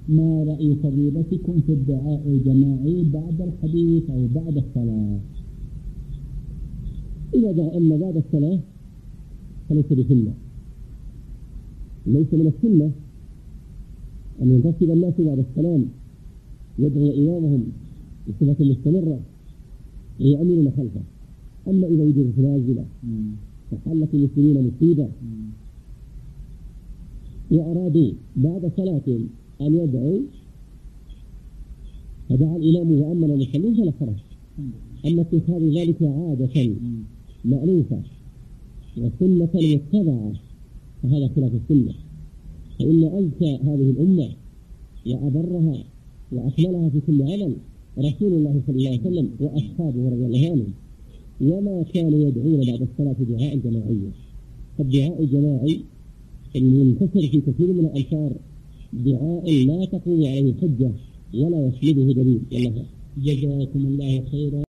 ما رأي فضيلتكم في الدعاء الجماعي بعد الحديث أو بعد الصلاة؟ إذا دعا أما بعد الصلاة فليس بسنة، ليس من السنة أن ينتصب الناس بعد السلام يدعو إمامهم بصفة مستمرة ويؤمنون خلفه. أما إذا وجدت نازلة فحلت المسلمين مصيبة وأرادوا بعد صلاة أن يدعوا فدعا الإمام وأمن المصلين فلا حرج. أما اتخاذ ذلك عادة مألوفة وسنة متبعة فهذا خلاف السنة، فإن أزكى هذه الأمة وأبرها وأكملها في كل عمل رسول الله صلى الله عليه وسلم وأصحابه رضي الله عنهم، وما كانوا يدعون بعد الصلاة دعاء جماعيا. فالدعاء الجماعي المنتشر في كثير من الأمصار دعاء لا تقوم عليه حجة ولا يسنده دليل. والله جزاكم الله خيرا.